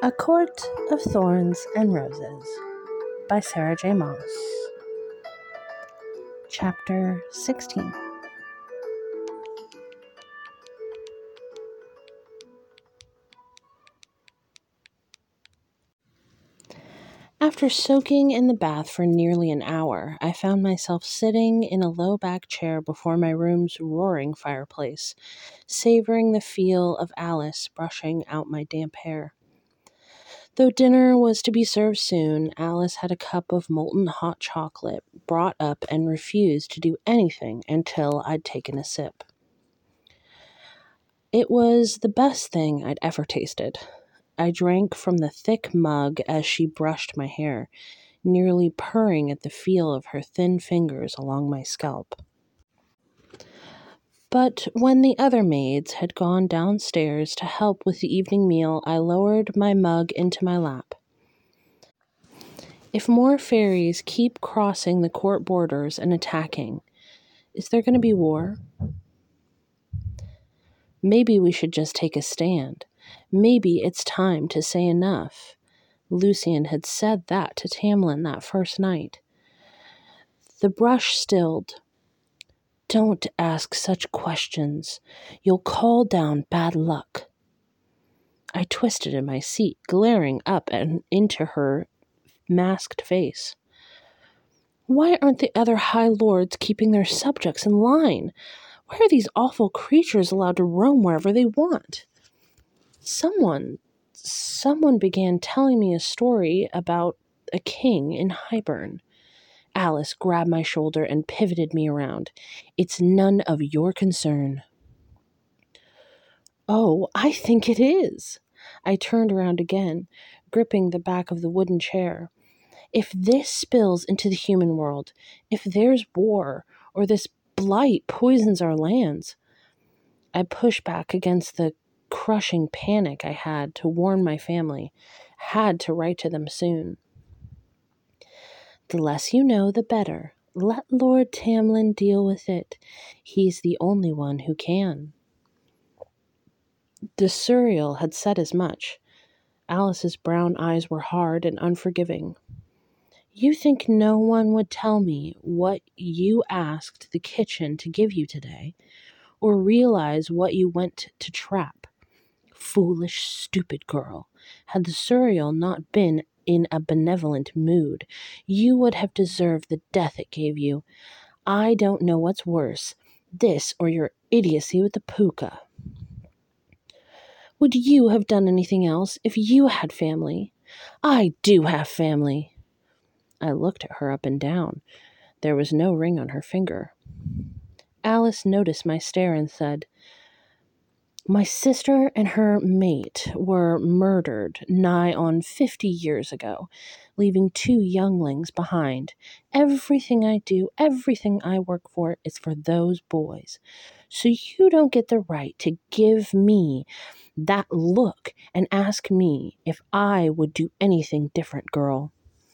A Court of Thorns and Roses by Sarah J. Maas. Chapter 16. After soaking in the bath for nearly an hour, I found myself sitting in a low-back chair before my room's roaring fireplace, savoring the feel of Alice brushing out my damp hair. Though dinner was to be served soon, Alice had a cup of molten hot chocolate brought up and refused to do anything until I'd taken a sip. It was the best thing I'd ever tasted. I drank from the thick mug as she brushed my hair, nearly purring at the feel of her thin fingers along my scalp. But when the other maids had gone downstairs to help with the evening meal, I lowered my mug into my lap. If more fairies keep crossing the court borders and attacking, is there going to be war? Maybe we should just take a stand. Maybe it's time to say enough. Lucian had said that to Tamlin that first night. The brush stilled. Don't ask such questions. You'll call down bad luck. I twisted in my seat, glaring up and into her masked face. Why aren't the other High Lords keeping their subjects in line? Why are these awful creatures allowed to roam wherever they want? Someone began telling me a story about a king in Hybern. Alice grabbed my shoulder and pivoted me around. It's none of your concern. Oh, I think it is. I turned around again, gripping the back of the wooden chair. If this spills into the human world, if there's war, or this blight poisons our lands, I pushed back against the crushing panic I had to warn my family, had to write to them soon. The less you know, the better. Let Lord Tamlin deal with it. He's the only one who can. The Suriel had said as much. Alice's brown eyes were hard and unforgiving. You think no one would tell me what you asked the kitchen to give you today, or realize what you went to trap? Foolish, stupid girl. Had the Suriel not been in a benevolent mood, you would have deserved the death it gave you. I don't know what's worse, this or your idiocy with the puka. Would you have done anything else if you had family? I do have family. I looked at her up and down. There was no ring on her finger. Alice noticed my stare and said, My sister and her mate were murdered nigh on 50 years ago, leaving 2 younglings behind. Everything I do, everything I work for is for those boys. So you don't get the right to give me that look and ask me if I would do anything different, girl.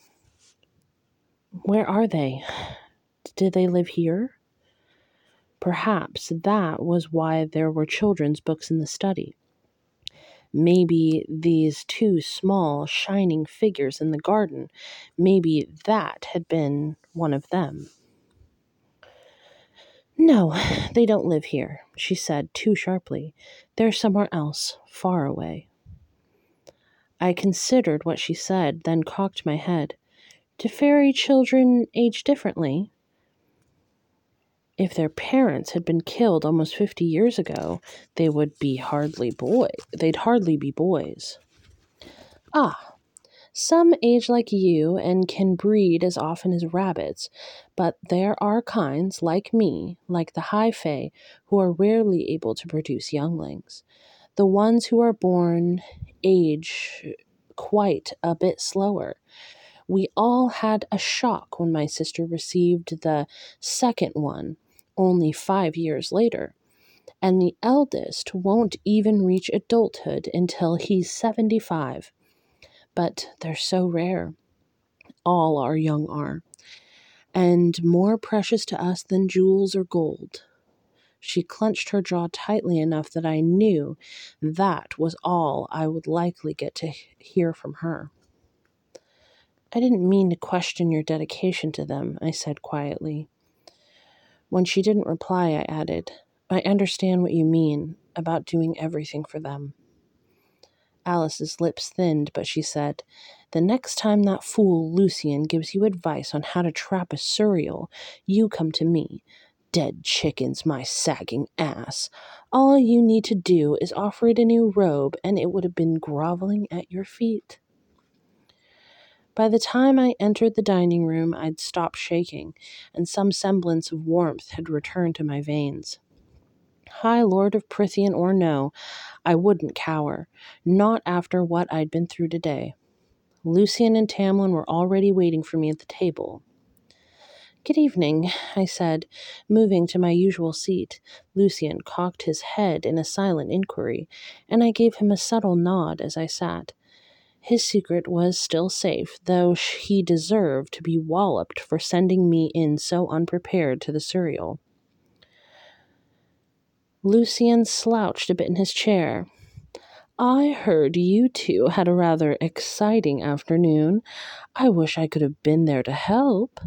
Where are they? Did they live here? Perhaps that was why there were children's books in the study. Maybe these 2 small, shining figures in the garden, maybe that had been one of them. No, they don't live here, she said too sharply. They're somewhere else, far away. I considered what she said, then cocked my head. Do fairy children age differently? If their parents had been killed almost 50 years ago, they'd hardly be boys. Ah, some age like you and can breed as often as rabbits, but there are kinds, like me, like the High Fae, who are rarely able to produce younglings. The ones who are born age quite a bit slower. We all had a shock when my sister received the second one, only 5 years later, and the eldest won't even reach adulthood until he's 75. But they're so rare. All our young are, and more precious to us than jewels or gold. She clenched her jaw tightly enough that I knew that was all I would likely get to hear from her. I didn't mean to question your dedication to them, I said quietly. When she didn't reply, I added, I understand what you mean about doing everything for them. Alice's lips thinned, but she said, The next time that fool Lucian gives you advice on how to trap a Suriel, you come to me. Dead chickens, my sagging ass. All you need to do is offer it a new robe, and it would have been groveling at your feet. By the time I entered the dining room, I'd stopped shaking, and some semblance of warmth had returned to my veins. High Lord of Prythian or no, I wouldn't cower, not after what I'd been through today. Lucian and Tamlin were already waiting for me at the table. Good evening, I said, moving to my usual seat. Lucian cocked his head in a silent inquiry, and I gave him a subtle nod as I sat. His secret was still safe, though he deserved to be walloped for sending me in so unprepared to the Suriel. Lucian slouched a bit in his chair. I heard you two had a rather exciting afternoon. I wish I could have been there to help.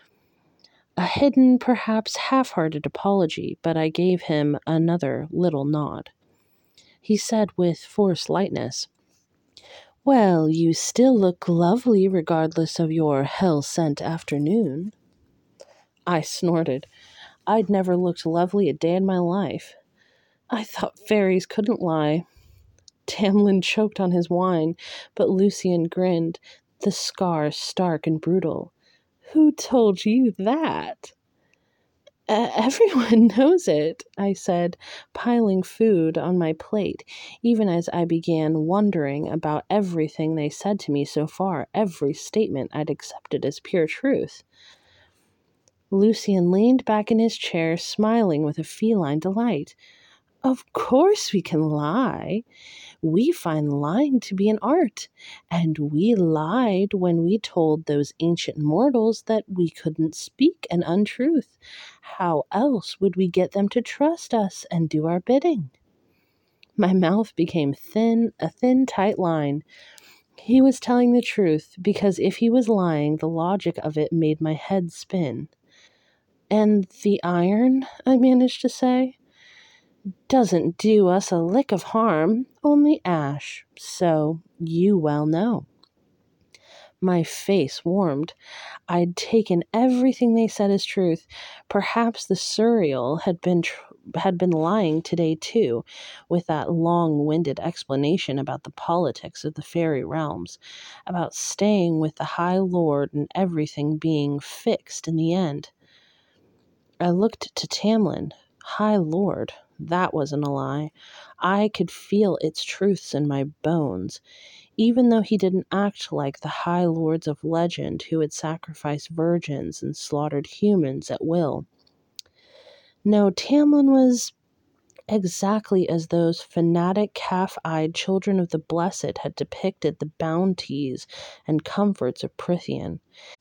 A hidden, perhaps half-hearted apology, but I gave him another little nod. He said with forced lightness, Well, you still look lovely regardless of your hell-sent afternoon. I snorted. I'd never looked lovely a day in my life. I thought fairies couldn't lie. Tamlin choked on his wine, but Lucian grinned, the scar stark and brutal. Who told you that? Everyone knows it, I said, piling food on my plate, even as I began wondering about everything they said to me so far, every statement I'd accepted as pure truth. Lucian leaned back in his chair, smiling with a feline delight. Of course we can lie. We find lying to be an art, and we lied when we told those ancient mortals that we couldn't speak an untruth. How else would we get them to trust us and do our bidding? My mouth became a thin, tight line. He was telling the truth, because if he was lying, the logic of it made my head spin. And the iron, I managed to say, doesn't do us a lick of harm, only ash, so you well know. My face warmed. I'd taken everything they said as truth. Perhaps the Suriel had been lying today too, with that long-winded explanation about the politics of the fairy realms, about staying with the High Lord and everything being fixed in the end. I looked to Tamlin. High Lord, that wasn't a lie. I could feel its truths in my bones, even though he didn't act like the High Lords of legend who had sacrificed virgins and slaughtered humans at will. No, Tamlin was exactly as those fanatic, calf-eyed children of the Blessed had depicted the bounties and comforts of Prythian.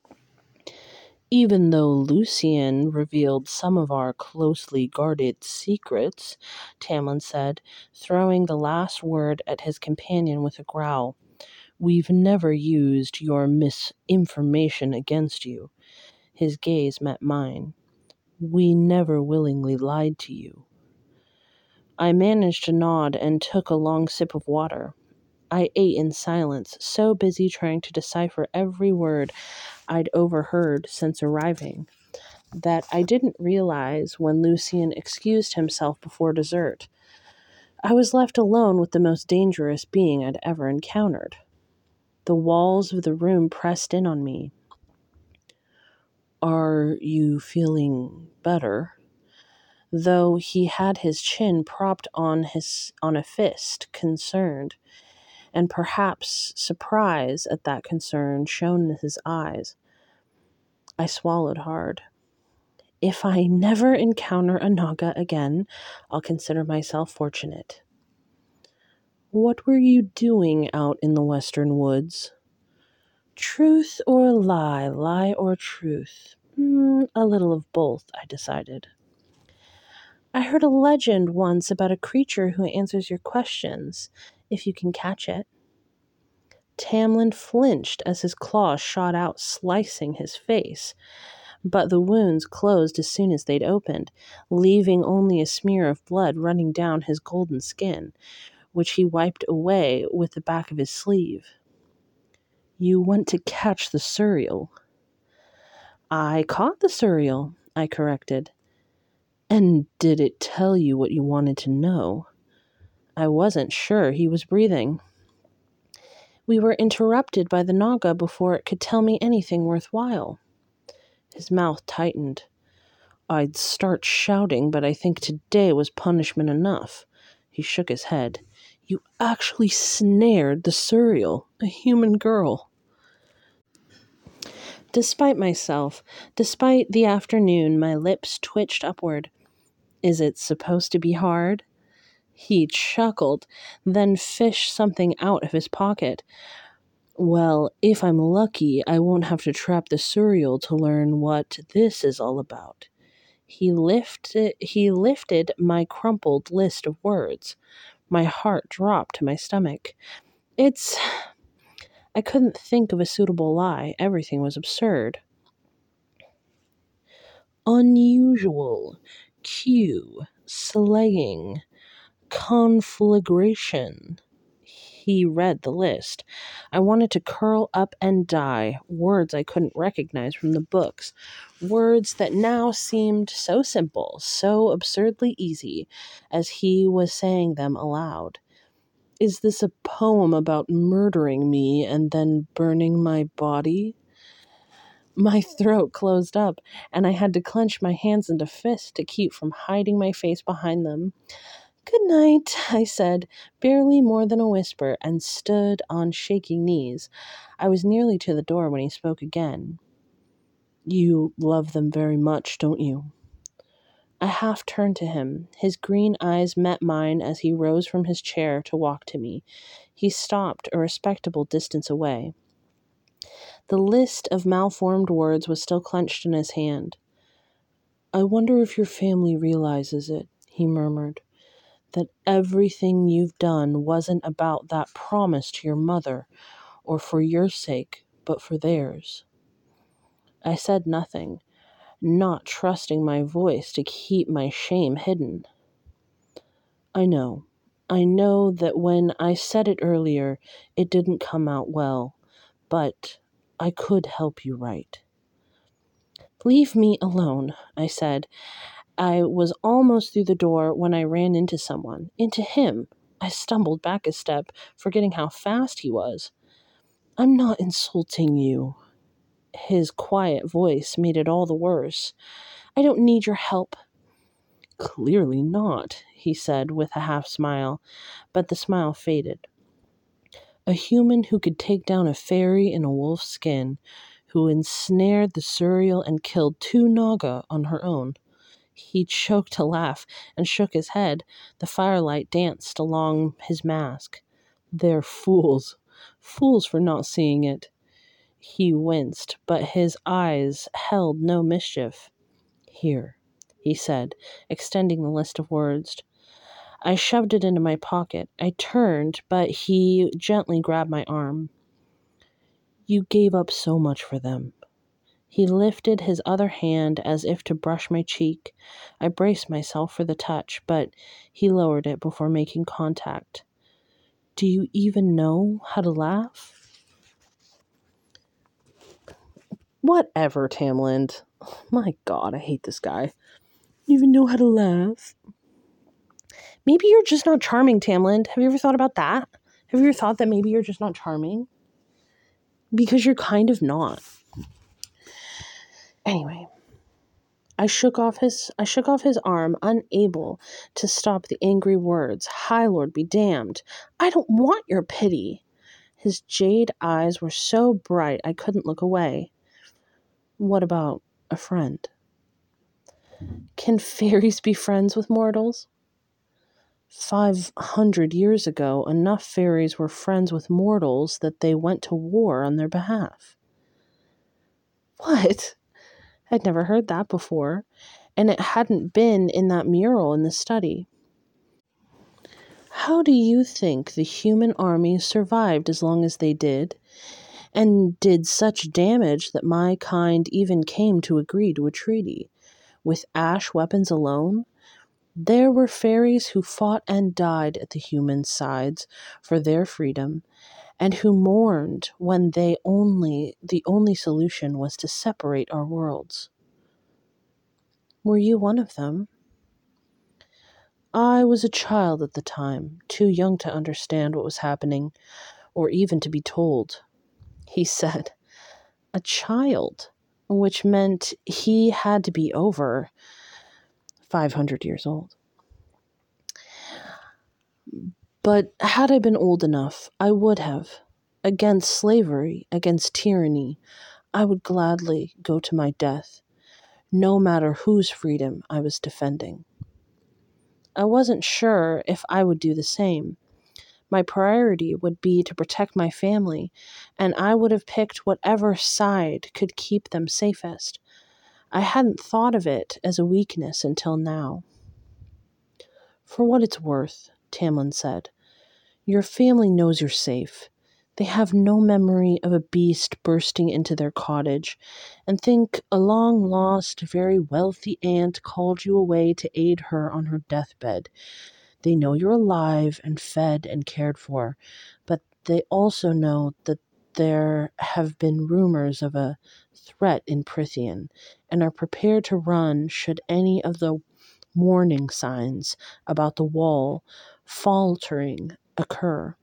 Even though Lucian revealed some of our closely guarded secrets, Tamlin said, throwing the last word at his companion with a growl, we've never used your misinformation against you. His gaze met mine. We never willingly lied to you. I managed to nod and took a long sip of water. I ate in silence, so busy trying to decipher every word I'd overheard since arriving, that I didn't realize when Lucian excused himself before dessert. I was left alone with the most dangerous being I'd ever encountered. The walls of the room pressed in on me. Are you feeling better? Though he had his chin propped on a fist, concerned, and perhaps surprise at that concern shone in his eyes. I swallowed hard. If I never encounter a Naga again, I'll consider myself fortunate. What were you doing out in the western woods? Truth or lie, lie or truth? A little of both, I decided. I heard a legend once about a creature who answers your questions, if you can catch it. Tamlin flinched as his claws shot out, slicing his face, but the wounds closed as soon as they'd opened, leaving only a smear of blood running down his golden skin, which he wiped away with the back of his sleeve. You went to catch the Suriel. I caught the Suriel, I corrected. And did it tell you what you wanted to know? I wasn't sure he was breathing. We were interrupted by the Naga before it could tell me anything worthwhile. His mouth tightened. I'd start shouting, but I think today was punishment enough. He shook his head. You actually snared the Suriel, a human girl. Despite myself, despite the afternoon, my lips twitched upward. Is it supposed to be hard? He chuckled, then fished something out of his pocket. Well, if I'm lucky, I won't have to trap the Suriel to learn what this is all about. He lifted my crumpled list of words. My heart dropped to my stomach. I couldn't think of a suitable lie. Everything was absurd. Unusual, Q, slaying, conflagration. He read the list. I wanted to curl up and die, words I couldn't recognize from the books, words that now seemed so simple, so absurdly easy, as he was saying them aloud. Is this a poem about murdering me and then burning my body? My throat closed up, and I had to clench my hands into fists to keep from hiding my face behind them. Good night, I said, barely more than a whisper, and stood on shaking knees. I was nearly to the door when he spoke again. You love them very much, don't you? I half turned to him. His green eyes met mine as he rose from his chair to walk to me. He stopped a respectable distance away. The list of malformed words was still clenched in his hand. I wonder if your family realizes it, he murmured, that everything you've done wasn't about that promise to your mother, or for your sake, but for theirs. I said nothing, not trusting my voice to keep my shame hidden. I know that when I said it earlier, it didn't come out well, but I could help you right. Leave me alone, I said. I was almost through the door when I ran into someone, into him. I stumbled back a step, forgetting how fast he was. I'm not insulting you. His quiet voice made it all the worse. I don't need your help. Clearly not, he said with a half smile, but the smile faded. A human who could take down a fairy in a wolf's skin, who ensnared the Suriel and killed 2 Naga on her own. He choked a laugh and shook his head. The firelight danced along his mask. They're fools. Fools for not seeing it. He winced, but his eyes held no mischief. Here, he said, extending the list of words. I shoved it into my pocket. I turned, but he gently grabbed my arm. You gave up so much for them. He lifted his other hand as if to brush my cheek. I braced myself for the touch, but he lowered it before making contact. Do you even know how to laugh? Whatever, Tamlin. My God, I hate this guy. You even know how to laugh? Maybe you're just not charming, Tamlin. Have you ever thought about that? Have you ever thought that maybe you're just not charming? Because you're kind of not. Anyway, I shook off his arm, unable to stop the angry words. High Lord be damned. I don't want your pity. His jade eyes were so bright I couldn't look away. What about a friend? Can fairies be friends with mortals? 500 years ago, enough fairies were friends with mortals that they went to war on their behalf. What? I'd never heard that before. and it hadn't been in that mural in the study. How do you think the human army survived as long as they did, and did such damage that my kind even came to agree to a treaty? With ash weapons alone? There were fairies who fought and died at the human sides for their freedom, and who mourned when the only solution was to separate our worlds. Were you one of them? I was a child at the time, too young to understand what was happening, or even to be told, he said. A child, which meant he had to be over 500 years old. But had I been old enough, I would have. Against slavery, against tyranny, I would gladly go to my death, no matter whose freedom I was defending. I wasn't sure if I would do the same. My priority would be to protect my family, and I would have picked whatever side could keep them safest. I hadn't thought of it as a weakness until now. For what it's worth, Tamlin said, your family knows you're safe. They have no memory of a beast bursting into their cottage, and think a long-lost, very wealthy aunt called you away to aid her on her deathbed. They know you're alive and fed and cared for, but they also know that there have been rumors of a threat in Prithian, and are prepared to run should any of the warning signs about the wall faltering occur.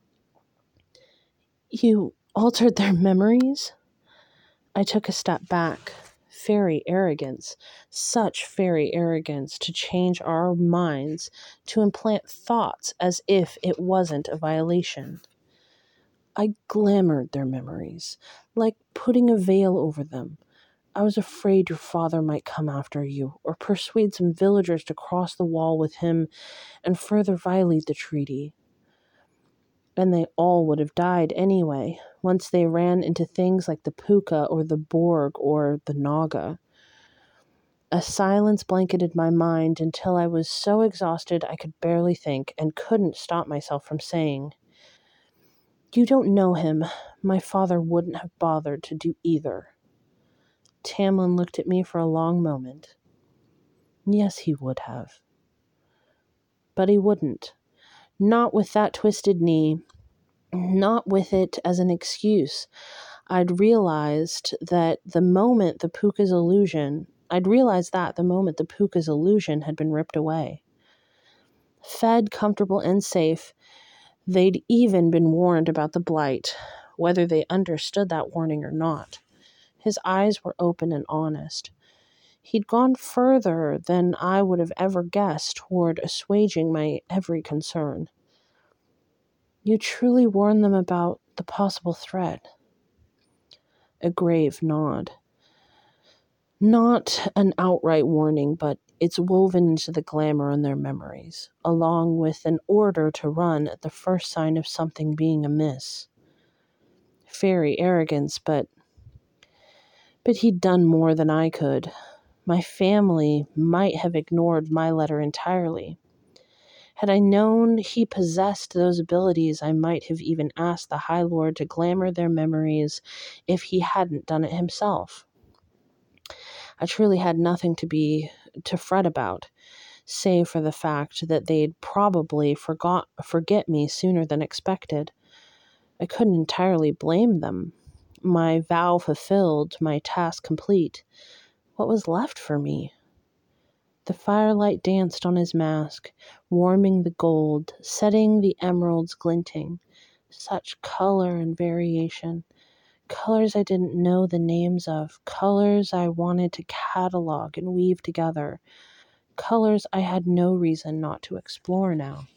You altered their memories? I took a step back. Fairy arrogance. Such fairy arrogance to change our minds, to implant thoughts as if it wasn't a violation. I glamored their memories, like putting a veil over them. I was afraid your father might come after you, or persuade some villagers to cross the wall with him and further violate the treaty. And they all would have died anyway, once they ran into things like the Puka or the Borg or the Naga. A silence blanketed my mind until I was so exhausted I could barely think and couldn't stop myself from saying, You don't know him. My father wouldn't have bothered to do either. Tamlin looked at me for a long moment. Yes, he would have. But he wouldn't. Not with that twisted knee. Not with it as an excuse. I'd realized that the moment the Puka's illusion had been ripped away. Fed, comfortable, and safe, they'd even been warned about the blight, whether they understood that warning or not. His eyes were open and honest. He'd gone further than I would have ever guessed toward assuaging my every concern. You truly warned them about the possible threat. A grave nod. Not an outright warning, but it's woven into the glamour in their memories, along with an order to run at the first sign of something being amiss. Fairy arrogance, but he'd done more than I could. My family might have ignored my letter entirely. Had I known he possessed those abilities, I might have even asked the High Lord to glamour their memories if he hadn't done it himself. I truly had nothing to fret about, save for the fact that they'd probably forget me sooner than expected. I couldn't entirely blame them. My vow fulfilled, my task complete. What was left for me? The firelight danced on his mask, warming the gold, setting the emeralds glinting. Such color and variation. Colors I didn't know the names of. Colors I wanted to catalog and weave together. Colors I had no reason not to explore now.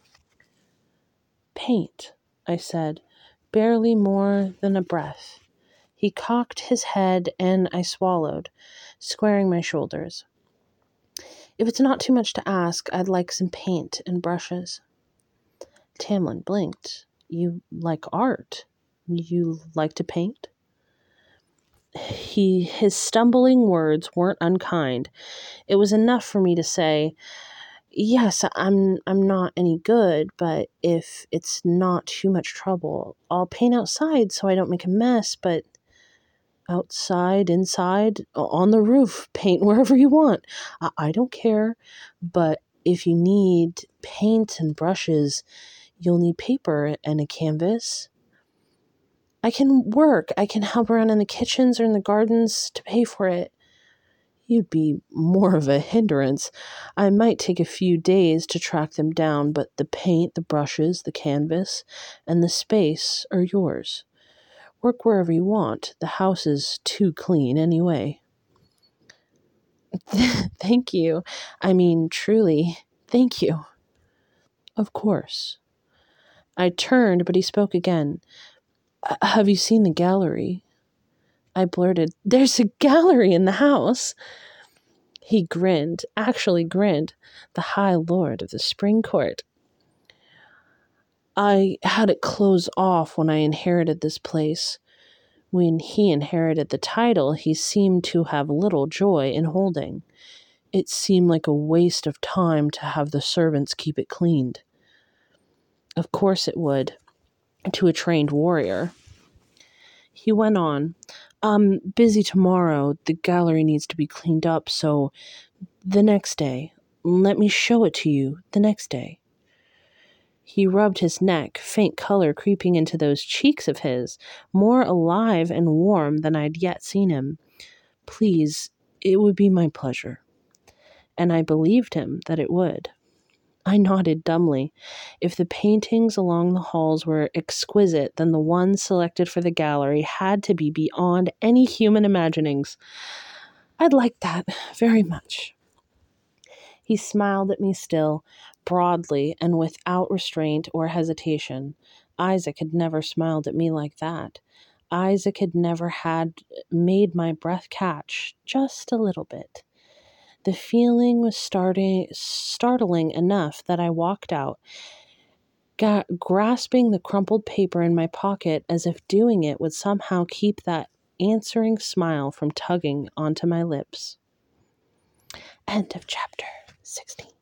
Paint, I said, barely more than a breath. He cocked his head and I swallowed, squaring my shoulders. If it's not too much to ask, I'd like some paint and brushes. Tamlin blinked. You like art? You like to paint? His stumbling words weren't unkind. It was enough for me to say, "Yes, I'm not any good, but if it's not too much trouble, I'll paint outside so I don't make a mess, but outside, inside, on the roof, paint wherever you want. I don't care, but if you need paint and brushes, you'll need paper and a canvas. I can help around in the kitchens or in the gardens to pay for it. You'd be more of a hindrance. I might take a few days to track them down, but the paint, the brushes, the canvas, and the space are yours. Work wherever you want. The house is too clean anyway." Thank you. I mean, truly, thank you. Of course. I turned, but he spoke again. Have you seen the gallery?" I blurted, "There's a gallery in the house." He grinned, actually grinned, the high lord of the spring court. "I had it closed off when I inherited this place. When he inherited the title, he seemed to have little joy in holding. It seemed like a waste of time to have the servants keep it cleaned. Of course it would, to a trained warrior." He went on, "I'm busy tomorrow. The gallery needs to be cleaned up, so the next day. Let me show it to you the next day." He rubbed his neck, faint color creeping into those cheeks of his, more alive and warm than I'd yet seen him. "Please, it would be my pleasure." And I believed him that it would. I nodded dumbly. If the paintings along the halls were exquisite, then the ones selected for the gallery had to be beyond any human imaginings. I'd like that very much. He smiled at me still, broadly and without restraint or hesitation. Isaac had never smiled at me like that. Isaac had never had made my breath catch just a little bit. The feeling was startling enough that I walked out, grasping the crumpled paper in my pocket as if doing it would somehow keep that answering smile from tugging onto my lips. End of chapter 16.